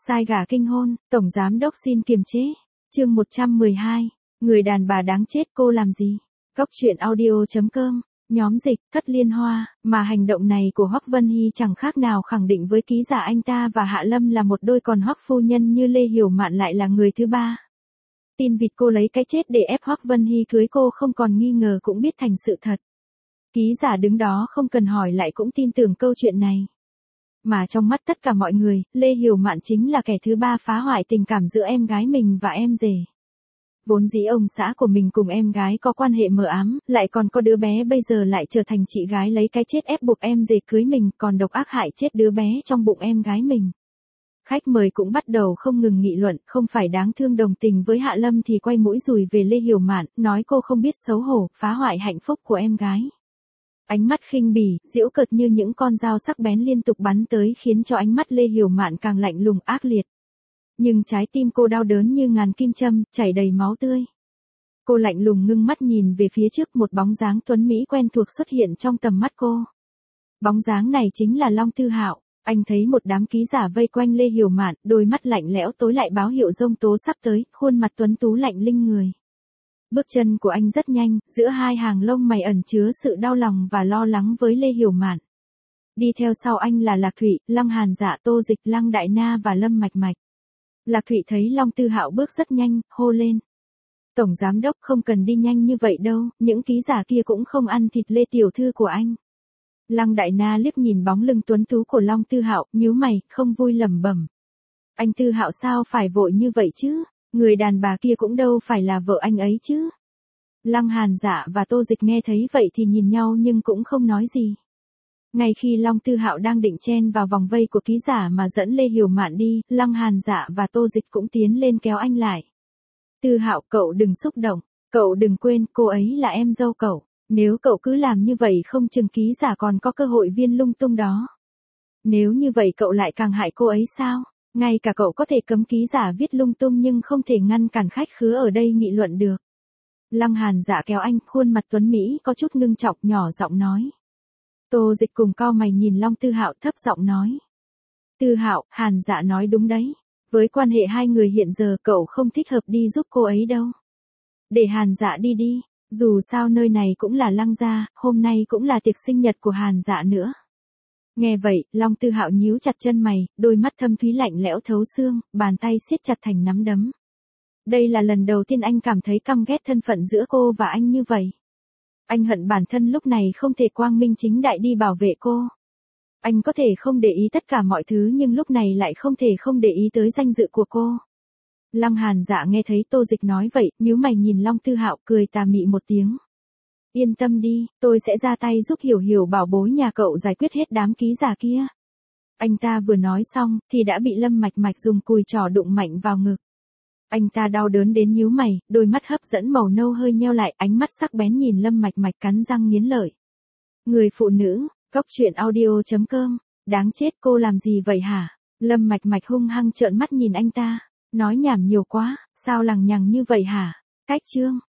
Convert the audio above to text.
Sai gà kinh hôn, tổng giám đốc xin kiềm chế. Chương 112. Người đàn bà đáng chết cô làm gì? Cóc truyện audio.com. Nhóm dịch, Thất Liên Hoa, mà hành động này của Hoắc Vân Hy chẳng khác nào khẳng định với ký giả anh ta và Hạ Lâm là một đôi, còn Hoắc phu nhân như Lê Hiểu Mạn lại là người thứ ba. Tin vịt cô lấy cái chết để ép Hoắc Vân Hy cưới cô không còn nghi ngờ cũng biết thành sự thật. Ký giả đứng đó không cần hỏi lại cũng tin tưởng câu chuyện này. Mà trong mắt tất cả mọi người, Lê Hiểu Mạn chính là kẻ thứ ba phá hoại tình cảm giữa em gái mình và em rể. Vốn dĩ ông xã của mình cùng em gái có quan hệ mờ ám, lại còn có đứa bé, bây giờ lại trở thành chị gái lấy cái chết ép buộc em rể cưới mình, còn độc ác hại chết đứa bé trong bụng em gái mình. Khách mời cũng bắt đầu không ngừng nghị luận, không phải đáng thương đồng tình với Hạ Lâm thì quay mũi dùi về Lê Hiểu Mạn, nói cô không biết xấu hổ, phá hoại hạnh phúc của em gái. Ánh mắt khinh bỉ, giễu cợt như những con dao sắc bén liên tục bắn tới khiến cho ánh mắt Lê Hiểu Mạn càng lạnh lùng ác liệt. Nhưng trái tim cô đau đớn như ngàn kim châm, chảy đầy máu tươi. Cô lạnh lùng ngưng mắt nhìn về phía trước, một bóng dáng tuấn mỹ quen thuộc xuất hiện trong tầm mắt cô. Bóng dáng này chính là Long Tư Hạo. Anh thấy một đám ký giả vây quanh Lê Hiểu Mạn, đôi mắt lạnh lẽo tối lại báo hiệu giông tố sắp tới, khuôn mặt tuấn tú lạnh linh người. Bước chân của anh rất nhanh, giữa hai hàng lông mày ẩn chứa sự đau lòng và lo lắng với Lê Hiểu Mạn. Đi theo sau anh là Lạc Thụy, Lăng Hàn Dạ, Tô Dịch, Lăng Đại Na và Lâm Mạch Mạch. Lạc Thụy thấy Long Tư Hạo bước rất nhanh, hô lên. Tổng giám đốc không cần đi nhanh như vậy đâu, những ký giả kia cũng không ăn thịt Lê tiểu thư của anh. Lăng Đại Na liếc nhìn bóng lưng tuấn tú của Long Tư Hạo, nhíu mày, không vui lẩm bẩm. Anh Tư Hạo sao phải vội như vậy chứ? Người đàn bà kia cũng đâu phải là vợ anh ấy chứ. Lăng Hàn Dạ và Tô Dịch nghe thấy vậy thì nhìn nhau nhưng cũng không nói gì. Ngay khi Long Tư Hạo đang định chen vào vòng vây của ký giả mà dẫn Lê Hiểu Mạn đi, Lăng Hàn Dạ và Tô Dịch cũng tiến lên kéo anh lại. Tư Hạo, cậu đừng xúc động, cậu đừng quên cô ấy là em dâu cậu. Nếu cậu cứ làm như vậy không chừng ký giả còn có cơ hội viên lung tung đó. Nếu như vậy cậu lại càng hại cô ấy sao? Ngay cả cậu có thể cấm ký giả viết lung tung nhưng không thể ngăn cản khách khứa ở đây nghị luận được. Lăng Hàn Dạ kéo anh, khuôn mặt tuấn Mỹ có chút ngưng trọng, nhỏ giọng nói. Tô Dịch cùng cau mày nhìn Long Tư Hạo, thấp giọng nói. Tư Hạo, Hàn Dạ nói đúng đấy. Với quan hệ hai người hiện giờ cậu không thích hợp đi giúp cô ấy đâu. Để Hàn Dạ đi đi. Dù sao nơi này cũng là Lăng gia, hôm nay cũng là tiệc sinh nhật của Hàn Dạ nữa. Nghe vậy, Long Tư Hạo nhíu chặt chân mày, đôi mắt thâm thúy lạnh lẽo thấu xương, bàn tay siết chặt thành nắm đấm. Đây là lần đầu tiên anh cảm thấy căm ghét thân phận giữa cô và anh như vậy. Anh hận bản thân lúc này không thể quang minh chính đại đi bảo vệ cô. Anh có thể không để ý tất cả mọi thứ nhưng lúc này lại không thể không để ý tới danh dự của cô. Lăng Hàn Dạ nghe thấy Tô Dịch nói vậy, nhíu mày nhìn Long Tư Hạo, cười tà mị một tiếng. Yên tâm đi, tôi sẽ ra tay giúp Hiểu Hiểu bảo bối nhà cậu giải quyết hết đám ký giả kia. Anh ta vừa nói xong, thì đã bị Lâm Mạch Mạch dùng cùi trỏ đụng mạnh vào ngực. Anh ta đau đớn đến nhíu mày, đôi mắt hấp dẫn màu nâu hơi nheo lại, ánh mắt sắc bén nhìn Lâm Mạch Mạch cắn răng nghiến lợi. Người phụ nữ, Cóc truyện audio.com, đáng chết, cô làm gì vậy hả? Lâm Mạch Mạch hung hăng trợn mắt nhìn anh ta. Nói nhảm nhiều quá, sao lằng nhằng như vậy hả? Cách chương.